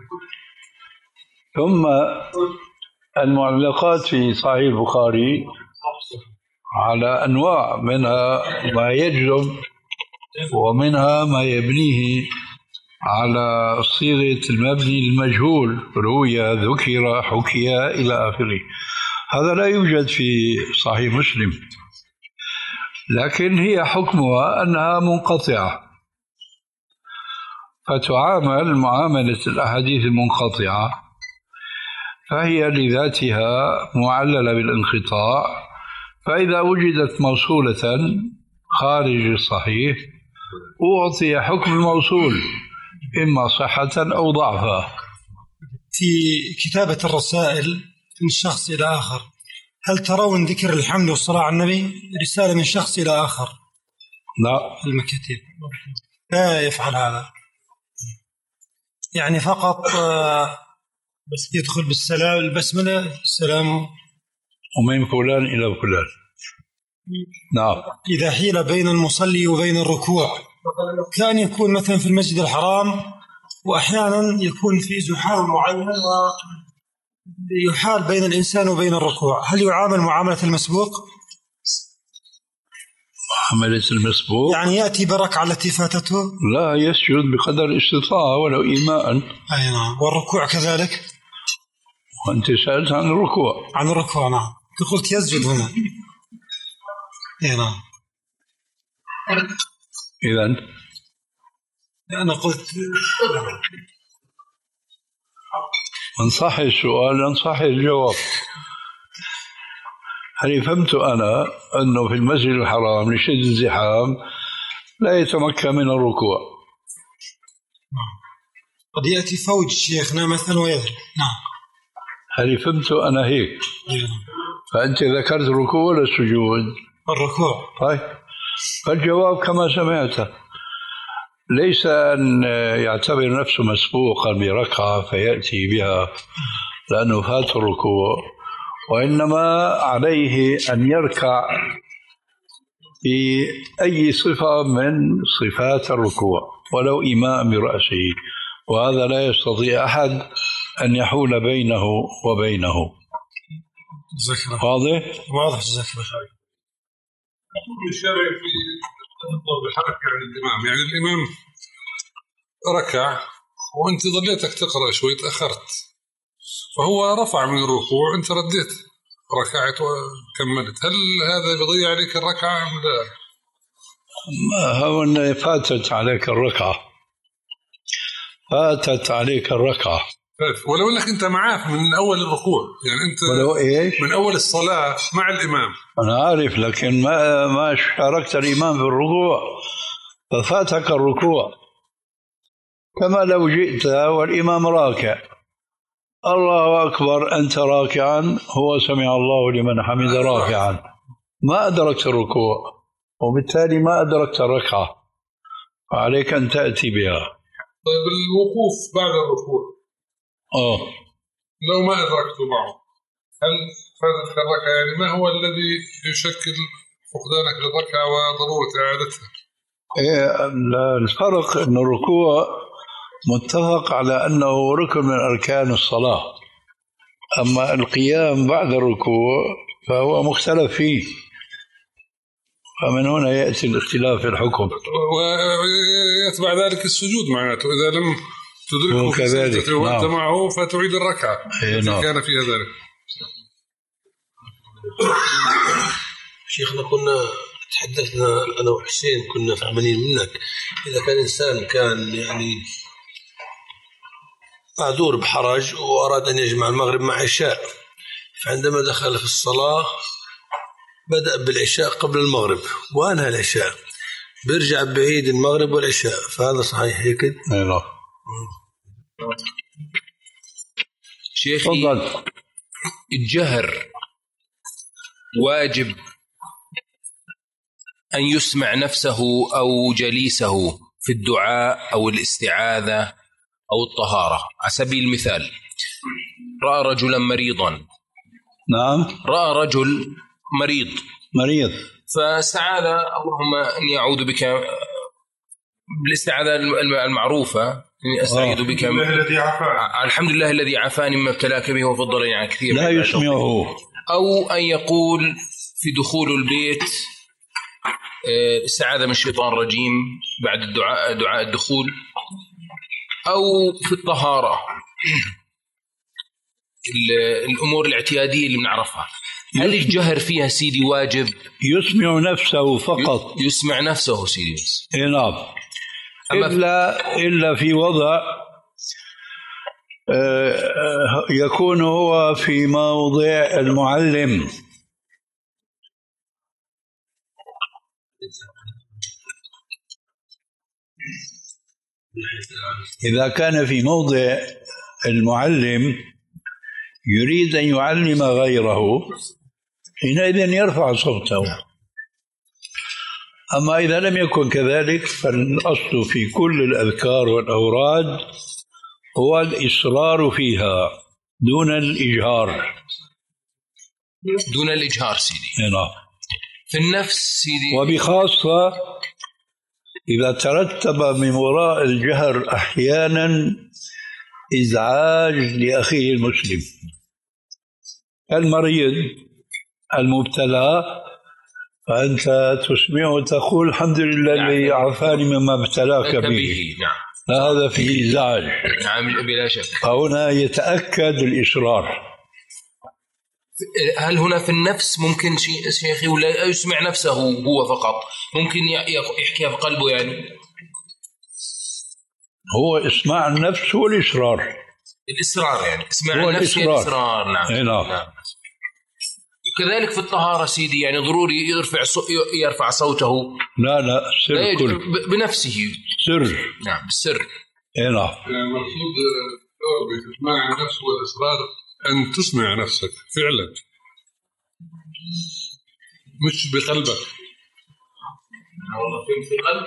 ثم المعلقات في صحيح البخاري على أنواع، منها ما يجزم ومنها ما يبنيه على صيغة المبني المجهول، روي، ذكر، حكي إلى آخره. هذا لا يوجد في صحيح مسلم، لكن هي حكمها أنها منقطعة، فتعامل معاملة الأحاديث المنقطعة، فهي لذاتها معللة بالانقطاع. فإذا وجدت موصولة خارج الصحيح أعطي حكم الموصول إما صحة أو ضعفا. في كتابة الرسائل من شخص إلى آخر هل ترون ذكر الحمد والصلاة على النبي رسالة من شخص إلى آخر؟ لا، المكاتب لا يفعل هذا، يعني فقط بس يدخل بالسلام البسملة السلام ومن فلان إلى فلان. نعم. إذا حيل بين المصلي وبين الركوع، كان يكون مثلا في المسجد الحرام وأحيانا يكون في زحام معين ويحال بين الإنسان وبين الركوع، هل يعامل معاملة المسبوق؟ معاملة المسبوق يعني يأتي بركعة التي فاتته؟ لا، يسجد بقدر الاستطاعة ولو إيماء. أي نعم. والركوع كذلك؟ وأنت سألت عن الركوع. عن الركوع نعم، قلت يسجد هنا. أي نعم. إذن أنا قلت من صح السؤال من صح الجواب. هل فهمت أنا أنه في المسجد الحرام لشد الزحام لا يتمكن من الركوع؟ قد يأتي فوج شيخنا مثلا ويذهب. نعم. هل فهمت أنا هيك؟ فأنت ذكرت الركوع ولا السجود؟ الركوع. طيب فالجواب كما سمعت، ليس أن يعتبر نفسه مسبوقا بركعة فيأتي بها لأنه فات الركوع، وإنما عليه أن يركع بأي صفة من صفات الركوع ولو إيماء برأسه، وهذا لا يستطيع أحد أن يحول بينه وبينه. واضح؟ واضح. جزاك الله خير. الشرع في الحركة عن الإمام، يعني الإمام ركع وأنت ظليتك تقرأ شوي تأخرت، فهو رفع من الركوع أنت رديت ركعت وكملت، هل هذا بيضيع عليك الركعة أم لا؟ ما هو أن فاتت عليك الركعة، فاتت عليك الركعة ولو أنك أنت معاه من أول الركوع، يعني أنت ولو إيش؟ من أول الصلاة مع الإمام. أنا عارف، لكن ما ما شاركت الإمام في الركوع ففاتك الركوع، كما لو جئت والإمام راكع الله أكبر أنت راكعا، هو سمع الله لمن حمد راكعا، ما أدركت الركوع وبالتالي ما أدركت الركعة، عليك أن تأتي بها. طيب الوقوف بعد الركوع آه لو ما أدركته معه هل فاتتك الركعة؟ يعني ما هو الذي يشكل فقدانك للركعة وضرورة إعادتها؟ إيه الفرق أن الركوع متفق على أنه ركن من أركان الصلاة، أما القيام بعد الركوع فهو مختلف فيه، فمن هنا يأتي الاختلاف في الحكم. ويتبع ذلك السجود معناته إذا لم تدركه في سجدته وأنت نعم. معه فتعيد الركعة نعم. كان فيها ذلك. شيخنا كنا تحدثنا أنا وحسين كنا فهمانين منك، إذا كان إنسان كان يعني معذور بحرج وأراد أن يجمع المغرب مع عشاء، فعندما دخل في الصلاة بدأ بالعشاء قبل المغرب وأنهى العشاء، بيرجع بعيد المغرب والعشاء، فهذا صحيح هيك؟ لا شيخي الجهر واجب أن يسمع نفسه أو جليسه في الدعاء أو الاستعاذة أو الطهارة. على سبيل المثال رأى رجلا مريضا، نعم رأى رجل مريض مريض فاستعاذ اللهم إني أعوذ بك بالاستعاذة المعروفة إني أستعيذ بك الحمد لله الذي عافاني مما ابتلاك به وفضلني على كثير، لا يسمعه. أو أن يقول في دخول البيت استعاذ من الشيطان الرجيم بعد الدعاء دعاء الدخول، أو في الطهارة الأمور الاعتيادية اللي بنعرفها. هل الجهر فيها سيدي واجب؟ يسمع نفسه فقط، يسمع نفسه سيدي بس. نعم، إلا إلا في وضع يكون هو في موضع المعلم، إذا كان في موضع المعلم يريد أن يعلم غيره حينئذ يرفع صوته، أما إذا لم يكن كذلك فالأصل في كل الأذكار والأوراد هو الإصرار فيها دون الإجهار. دون الإجهار سيدي. نعم. في النفس سيدي. وبخاصة إذا ترتب من وراء الجهر أحيانا إزعاج لأخيه المسلم، المريض المبتلى، فأنت تسمعه تقول الحمد لله الذي نعم. عافاني مما ابتلاك به, به. نعم. هذا فيه إزعاج. نعم بلا شك. هنا يتأكد الإصرار. هل هنا في النفس ممكن شيء شيخي ولا يسمع نفسه هو فقط؟ ممكن يحكيها في قلبه يعني؟ هو اسماع النفس والإصرار. الإصرار يعني اسماع النفس والإصرار. نعم. نعم. نعم. وكذلك في الطهارة سيدي يعني ضروري يرفع يرفع صوته. لا لا سر لا كل بنفسه سر. نعم بالسر. نعم. المقصود بإسماع النفس والإصرار أن تسمع نفسك فعلا مش بقلبك. في القلب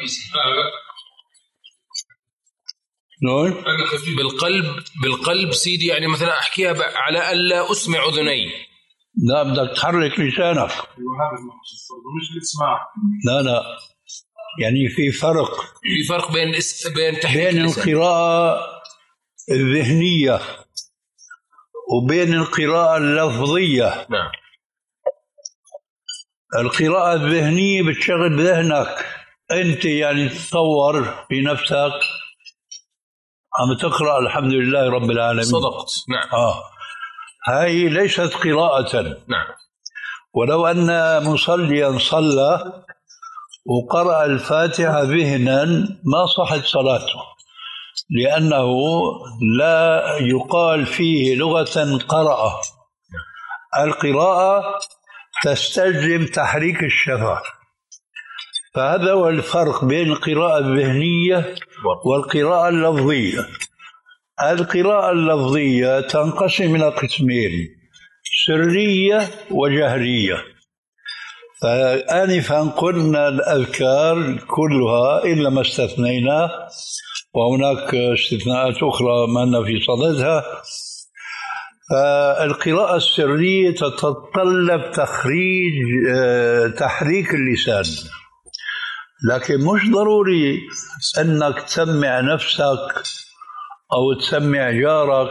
نعم. بالقلب بالقلب سيدي، يعني مثلا أحكيها على ألا أسمع أذني. لا، بدك تحرك لسانك. مش الإسماع. لا لا، يعني في فرق في فرق بين بين تحريك بين القراءة الذهنية وبين القراءة اللفظية. نعم. القراءة الذهنية بتشغل ذهنك أنت، يعني تتصور في نفسك عم تقرأ الحمد لله رب العالمين. صدقت. نعم. آه هاي ليست قراءة. نعم. ولو أن مصليا صلى وقرأ الفاتحة ذهنا ما صحت صلاته، لأنه لا يقال فيه لغة قرأ. القراءة تستلزم تحريك الشفة، فهذا هو الفرق بين القراءة الذهنية والقراءة اللفظية. القراءة اللفظية تنقسم إلى قسمين: سرية وجهرية. فآنفا قلنا الأذكار كلها إلا ما استثنينا، وهناك استثناءات أخرى ما لنا في صددها. فالقراءة السرية تتطلب تخريج تحريك اللسان، لكن مش ضروري أنك تسمع نفسك أو تسمع جارك،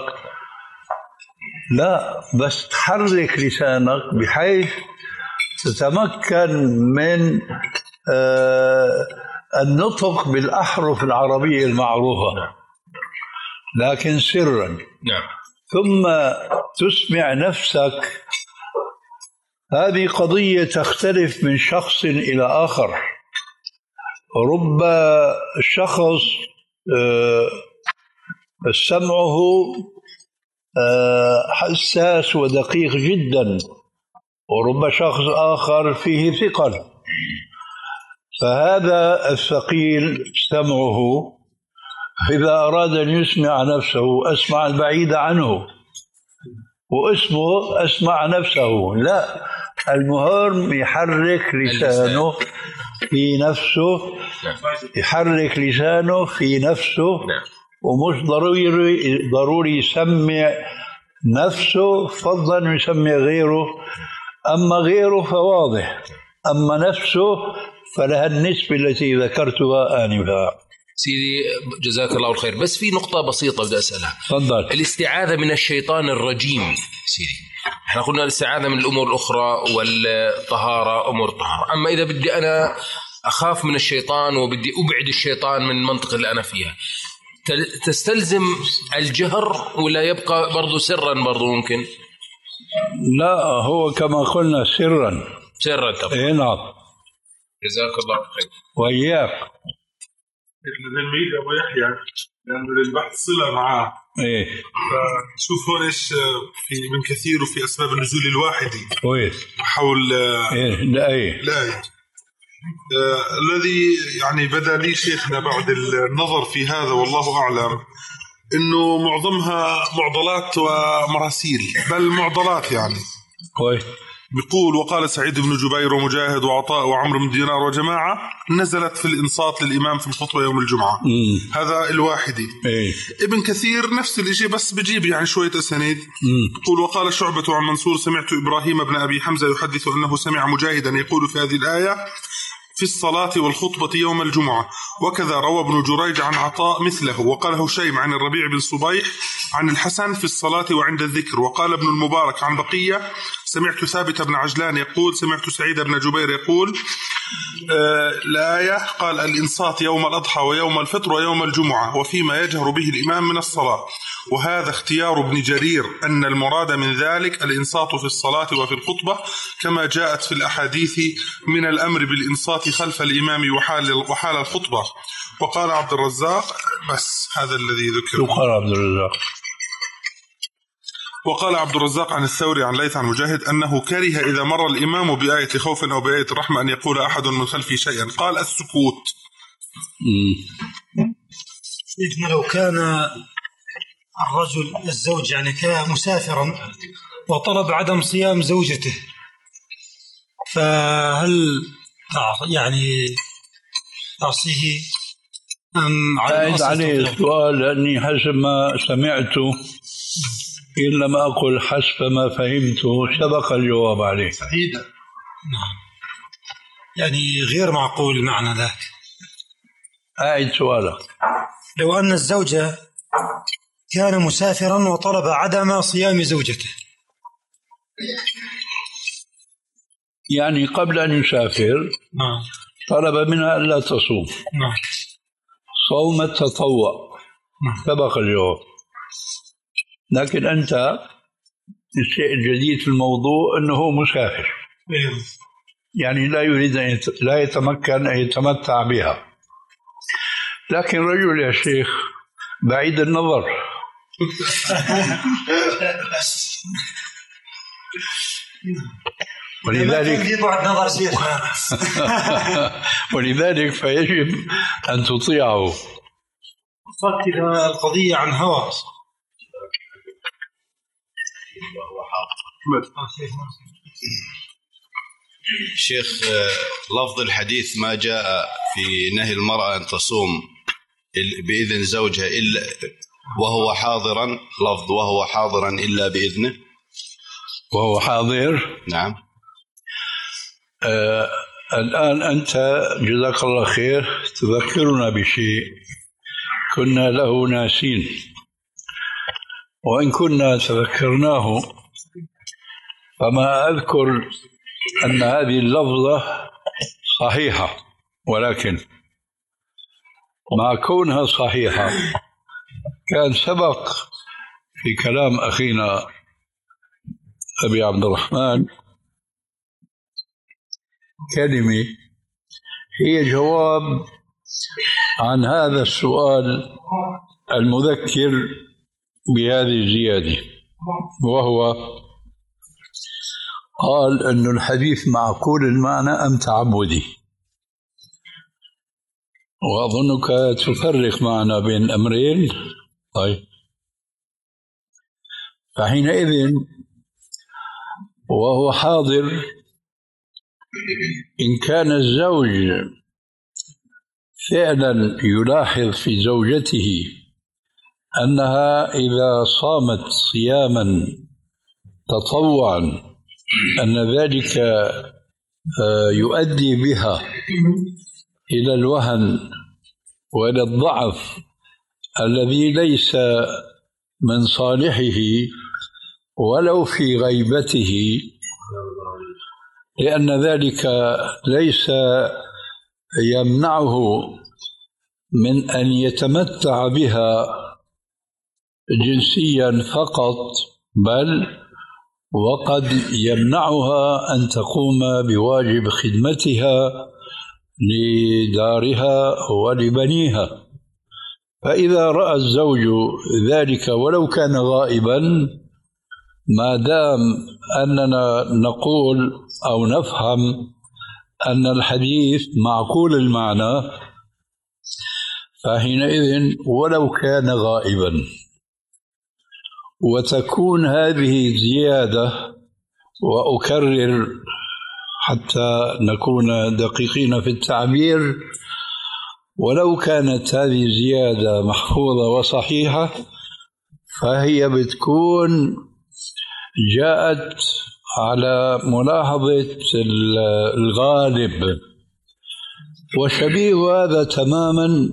لا، بس تحرك لسانك بحيث تتمكن من النطق بالأحرف العربية المعروفة، لكن سرا. نعم. ثم تسمع نفسك. هذه قضية تختلف من شخص إلى آخر. رب شخص سمعه حساس ودقيق جدا، ورب شخص آخر فيه ثقل. فهذا الثقيل سمعه إذا أراد أن يسمع نفسه أسمع البعيد عنه، واسمه أسمع نفسه. لا، المهم يحرك لسانه في نفسه، يحرك لسانه في نفسه، ومش ضروري ضروري يسمع نفسه فضلا يسمع غيره. أما غيره فواضح، أما نفسه فلها النسبة التي ذكرتها آنفا. سيدي جزاك الله الخير، بس في نقطة بسيطة بدي أسألها. تفضل. الاستعاذة من الشيطان الرجيم سيدي، احنا قلنا الاستعاذة من الأمور الأخرى والطهارة أمور طهارة، أما إذا بدي أنا أخاف من الشيطان وبدي أبعد الشيطان من المنطقة اللي أنا فيها، تستلزم الجهر ولا يبقى برضو سرا؟ برضو ممكن. لا، هو كما قلنا سرا. سرا طبعا. إيه نعم. جزاك الله خير. وإياك. للميت أبو يحيى لأنه للبحث صلة معاه. إيه. فشوف هون إيش في ابن كثير وفي أسباب النزول الواحدي. كويس. حول. إيه لا إيه. لا إيه. آه الذي يعني بدا لي شيخنا بعد النظر في هذا والله أعلم إنه معظمها معضلات ومراسيل، بل معضلات يعني. كويس. بيقول: وقال سعيد بن جبير ومجاهد وعطاء وعمرو بن دينار وجماعة نزلت في الإنصات للإمام في الخطبة يوم الجمعة. مم. هذا الواحدي. ايه. ابن كثير نفس الشيء بس بجيب يعني شوية أسانيد. يقول: وقال شعبة عن منصور: سمعت إبراهيم بن أبي حمزة يحدث أنه سمع مجاهدا يقول في هذه الآية في الصلاة والخطبة يوم الجمعة. وكذا روى ابن جريج عن عطاء مثله. وقال هشيم عن الربيع بن صبيح عن الحسن في الصلاة وعند الذكر. وقال ابن المبارك عن بقية: سمعت ثابت بن عجلان يقول: سمعت سعيد بن جبير يقول آه الآية قال: الإنصات يوم الأضحى ويوم الفطر ويوم الجمعة وفيما يجهر به الإمام من الصلاة. وهذا اختيار ابن جرير أن المراد من ذلك الإنصات في الصلاة وفي الخطبة كما جاءت في الأحاديث من الأمر بالإنصات خلف الإمام وحال, وحال الخطبة. وقال عبد الرزاق بس هذا الذي ذكر. وقال عبد الرزاق وقال عبد الرزاق عن الثوري عن ليث عن مجاهد أنه كره إذا مر الإمام بآية خوف أو بآية رحمة أن يقول أحد من خلفه شيئا. قال: السكوت. إذن لو كان الرجل الزوج يعني كان مسافرا وطلب عدم صيام زوجته، فهل يعني تعصيه أم على أعيد عليه السؤال لأني حسب ما سمعته إن لم أقل حسب ما فهمته سبق الجواب عليه. سعيدة. نعم. يعني غير معقول المعنى ذاك. أعيد سؤالك. لو أن الزوجة كان مسافرا وطلب عدم صيام زوجته، يعني قبل أن يسافر نعم طلب منها ألا تصوم، نعم صوم التطوع، نعم سبق الجواب. لكن أنت الشيء الجديد في الموضوع أنه مسافر، يعني لا يريد أن يت... لا يتمكن أن يتمتع بها، لكن رجل يا شيخ بعيد النظر ولذلك في بعد نظر شيخ ولذلك فيجب أن تطيعه. وصلت إلى القضية عن هوى. شيخ، لفظ الحديث ما جاء في نهي المرأة أن تصوم بإذن زوجها إلا وهو حاضرا، لفظ وهو حاضرا إلا بإذنه، وهو حاضر. نعم. آه الآن أنت جزاك الله خير تذكرنا بشيء كنا له ناسين، وإن كنا تذكرناه فما أذكر أن هذه اللفظة صحيحة، ولكن مع كونها صحيحة كان سبق في كلام أخينا أبي عبد الرحمن كلمة هي جواب عن هذا السؤال المذكر بهذه الزيادة، وهو قال أن الحديث معقول المعنى أم تعبدي، وأظنك تفرق معنا بين أمرين. طيب، فحينئذ وهو حاضر إن كان الزوج فعلا يلاحظ في زوجته أنها إذا صامت صياما تطوعا أن ذلك يؤدي بها إلى الوهن وإلى الضعف الذي ليس من صالحه ولو في غيبته، لأن ذلك ليس يمنعه من أن يتمتع بها جنسيا فقط، بل وقد يمنعها أن تقوم بواجب خدمتها لدارها ولبنيها. فإذا رأى الزوج ذلك ولو كان غائبا، ما دام أننا نقول أو نفهم أن الحديث معقول المعنى، فحينئذ ولو كان غائبا وتكون هذه زيادة، وأكرر حتى نكون دقيقين في التعبير، ولو كانت هذه زيادة محفوظة وصحيحة فهي بتكون جاءت على ملاحظة الغالب، وشبيه هذا تماما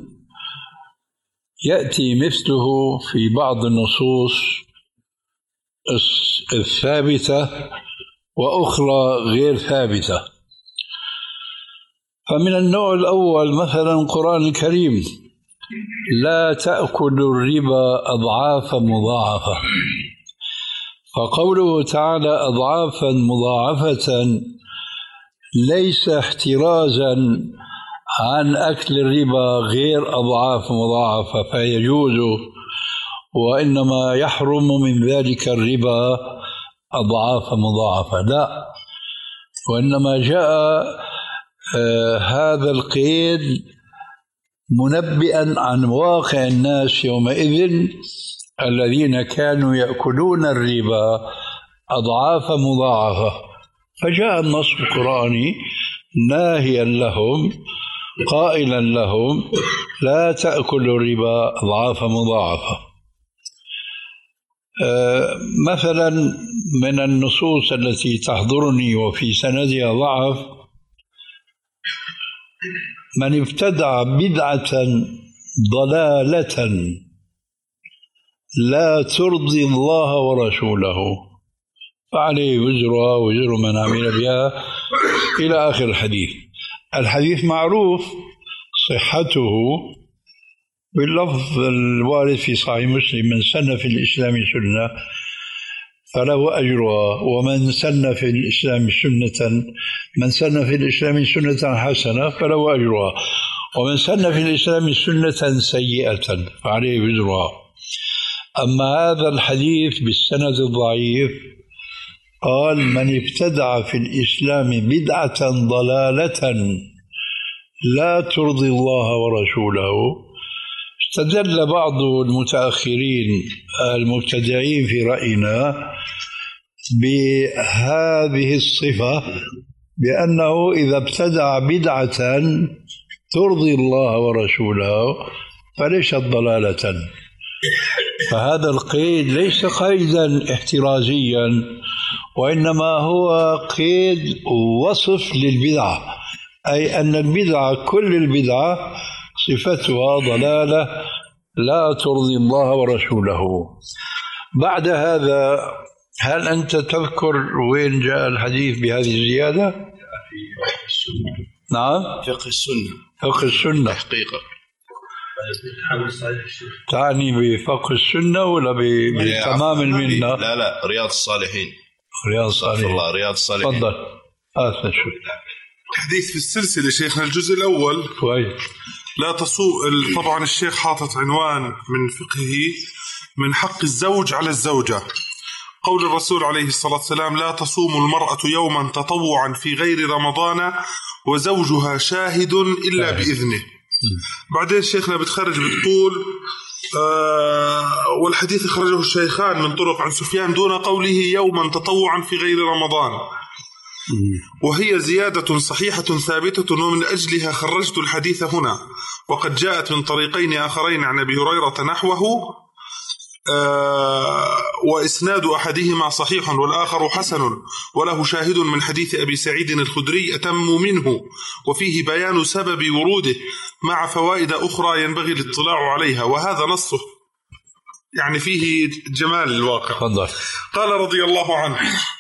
يأتي مثله في بعض النصوص الثابتة وأخرى غير ثابتة. فمن النوع الأول مثلا القرآن الكريم: لا تأكلوا الربا أضعافا مضاعفة، فقوله تعالى أضعافا مضاعفة ليس احترازا عن أكل الربا غير أضعاف مضاعفة فيجوز، وإنما يحرم من ذلك الربا أضعاف مضاعفة، لا، وإنما جاء آه هذا القيد منبئا عن واقع الناس يومئذ الذين كانوا يأكلون الربا أضعاف مضاعفة، فجاء النص القرآني ناهيا لهم قائلا لهم لا تأكلوا الربا أضعافا مضاعفة. مثلا من النصوص التي تحضرني وفي سندها ضعف: من ابتدع بدعة ضلالة لا ترضي الله ورسوله فعليه وزرها وزر من عمل بها إلى آخر الحديث. الحديث معروف صحته باللفظ الوارد في صحيح مسلم: من سن في الإسلام سنة فله أجرها، ومن سن في الإسلام سنة من سن في الإسلام سنة حسنة فله أجرها، ومن سن في الإسلام سنة سيئة فعليه وزرها. أما هذا الحديث بالسند الضعيف قال: من ابتدع في الإسلام بدعة ضلالة لا ترضي الله ورسوله. استدل بعض المتأخرين المبتدعين في رأينا بهذه الصفة بأنه إذا ابتدع بدعة ترضي الله ورسوله فليست ضلالة. فهذا القيد ليس قيدا احترازيا، وإنما هو قيد وصف للبدعة، أي أن البدعة كل البدعة صفتها ضلالة لا ترضي الله ورسوله. بعد هذا هل أنت تذكر وين جاء الحديث بهذه الزيادة؟ نعم، فقه السنة. فقه السنة تحقيقا تعني بفقه السنة ولا بتمام المنة؟ لا لا، رياض الصالحين. رياض الصالحين. الله، رياض الصالحين. تفضل. آسف شوي. حديث في السلسلة شيخنا الجزء الأول كويس. لا تصوم. طبعا الشيخ حاطط عنوان من فقهه: من حق الزوج على الزوجة. قول الرسول عليه الصلاة والسلام: لا تصوم المرأة يوما تطوعا في غير رمضان وزوجها شاهد إلا بإذنه. بعدين شيخنا بتخرج بتقول آه والحديث أخرجه الشيخان من طرق عن سفيان دون قوله يوما تطوعا في غير رمضان، وهي زيادة صحيحة ثابتة ومن أجلها خرجت الحديث هنا. وقد جاءت من طريقين آخرين عن أبي هريرة نحوه، آه وإسناد أحدهما صحيح والآخر حسن، وله شاهد من حديث أبي سعيد الخدري أتم منه، وفيه بيان سبب وروده مع فوائد أخرى ينبغي الاطلاع عليها، وهذا نصه يعني فيه جمال الواقع. قال رضي الله عنه: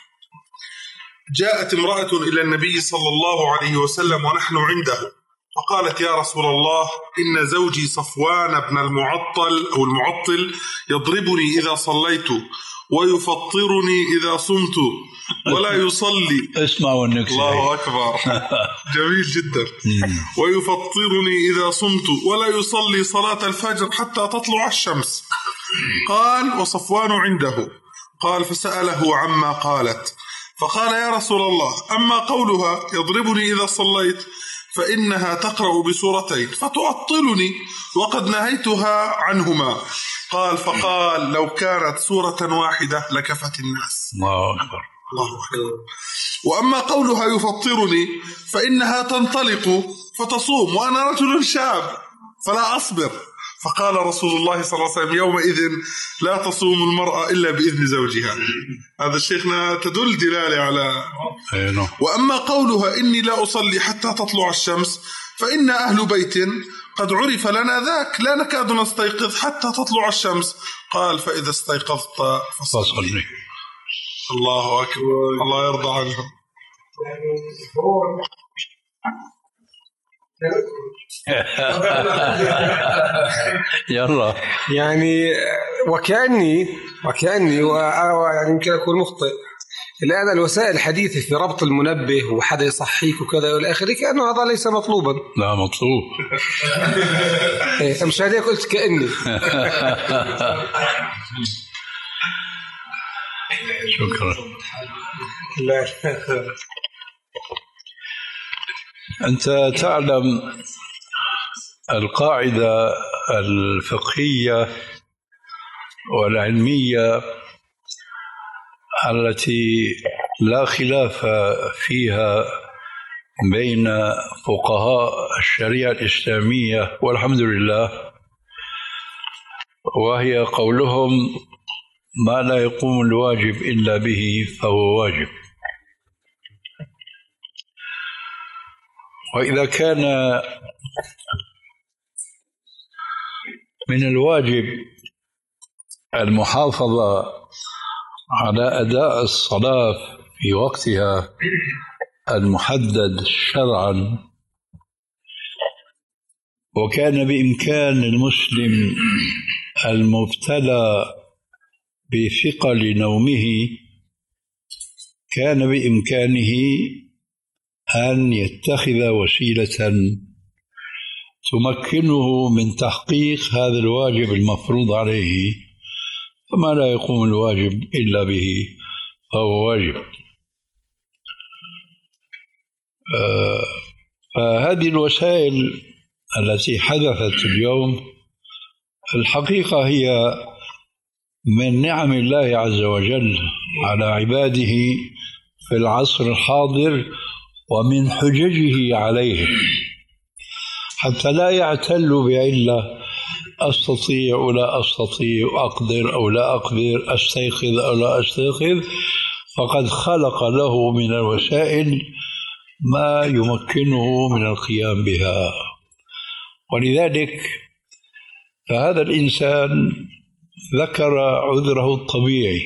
جاءت امرأة إلى النبي صلى الله عليه وسلم ونحن عنده، فقالت: يا رسول الله، إن زوجي صفوان بن المعطل أو المعطل يضربني إذا صليت ويفطرني إذا صمت ولا يصلي. اسمعوا النكسة. الله أكبر. جميل جدا. ويفطرني إذا صمت ولا يصلي صلاة الفجر حتى تطلع الشمس. قال: وصفوان عنده. قال: فسأله عما قالت، فقال: يا رسول الله، أما قولها يضربني إذا صليت فإنها تقرأ بسورتين فتعطلني وقد نهيتها عنهما. قال: فقال: لو كانت سورة واحدة لكفت الناس. الله أكبر. الله أكبر. وأما قولها يفطرني فإنها تنطلق فتصوم وأنا رجل شاب فلا أصبر. فقال رسول الله صلى الله عليه وسلم: يومئذ لا تصوم المرأة إلا بإذن زوجها. هذا الشيخنا تدل دلالة على. وأما قولها إني لا أصلي حتى تطلع الشمس فإن أهل بيت قد عرف لنا ذاك لا نكاد نستيقظ حتى تطلع الشمس. قال: فإذا استيقظت فصلي. الله أكبر. الله يرضى عنهم. يلا. يعني وكأني وكأني ويعني يمكن أكون مخطئ الآن. الوسائل الحديثة في ربط المنبه وحدا يصحيك وكذا والى آخره كأنه هذا ليس مطلوبا. لا مطلوب. إيه مش هذا قلت كأني. شكرا. لا. أنت تعلم القاعدة الفقهية والعلمية التي لا خلاف فيها بين فقهاء الشريعة الإسلامية والحمد لله، وهي قولهم: ما لا يقوم الواجب إلا به فهو واجب. وإذا كان من الواجب المحافظة على أداء الصلاة في وقتها المحدد شرعا، وكان بإمكان المسلم المبتلى بثقل نومه كان بإمكانه أن يتخذ وسيلة تمكنه من تحقيق هذا الواجب المفروض عليه، فما لا يقوم الواجب إلا به فهو واجب. آه فهذه الوسائل التي حدثت اليوم الحقيقة هي من نعم الله عز وجل على عباده في العصر الحاضر ومن حججه عليهم، حتى لا يعتلوا بعلة أستطيع أو لا أستطيع، أقدر أو لا أقدر، أستيقظ أو لا أستيقظ، فقد خلق له من الوسائل ما يمكنه من القيام بها. ولذلك فهذا الإنسان ذكر عذره الطبيعي،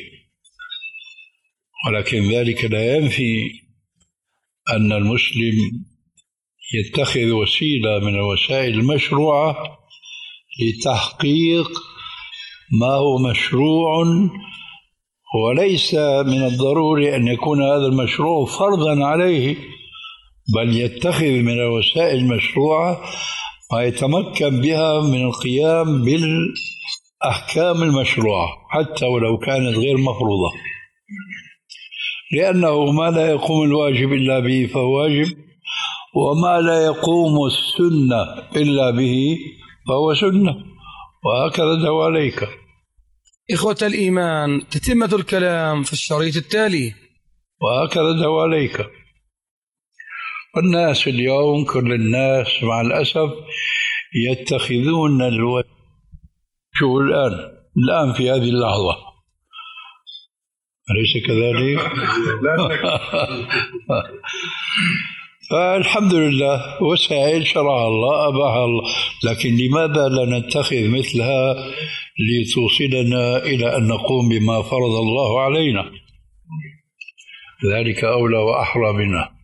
ولكن ذلك لا ينفي أن المسلم يتخذ وسيلة من الوسائل المشروعة لتحقيق ما هو مشروع، وليس من الضروري أن يكون هذا المشروع فرضا عليه، بل يتخذ من الوسائل المشروعة ما يتمكن بها من القيام بالأحكام المشروعة حتى ولو كانت غير مفروضة، لأنه ما لا يقوم الواجب إلا به فهو واجب، وما لا يقوم السنة إلا به فهو سنة، وهكذا دواليك. إخوة الإيمان، تتمة الكلام في الشريط التالي. وهكذا دواليك. والناس اليوم كل الناس مع الأسف يتخذون الوجه. شو الآن الآن في هذه اللحظة، أليس كذلك؟ فالحمد لله وسائل شرعها الله أباحها الله، لكن لماذا لا نتخذ مثلها لتوصلنا إلى أن نقوم بما فرض الله علينا؟ ذلك أولى وأحرى بنا.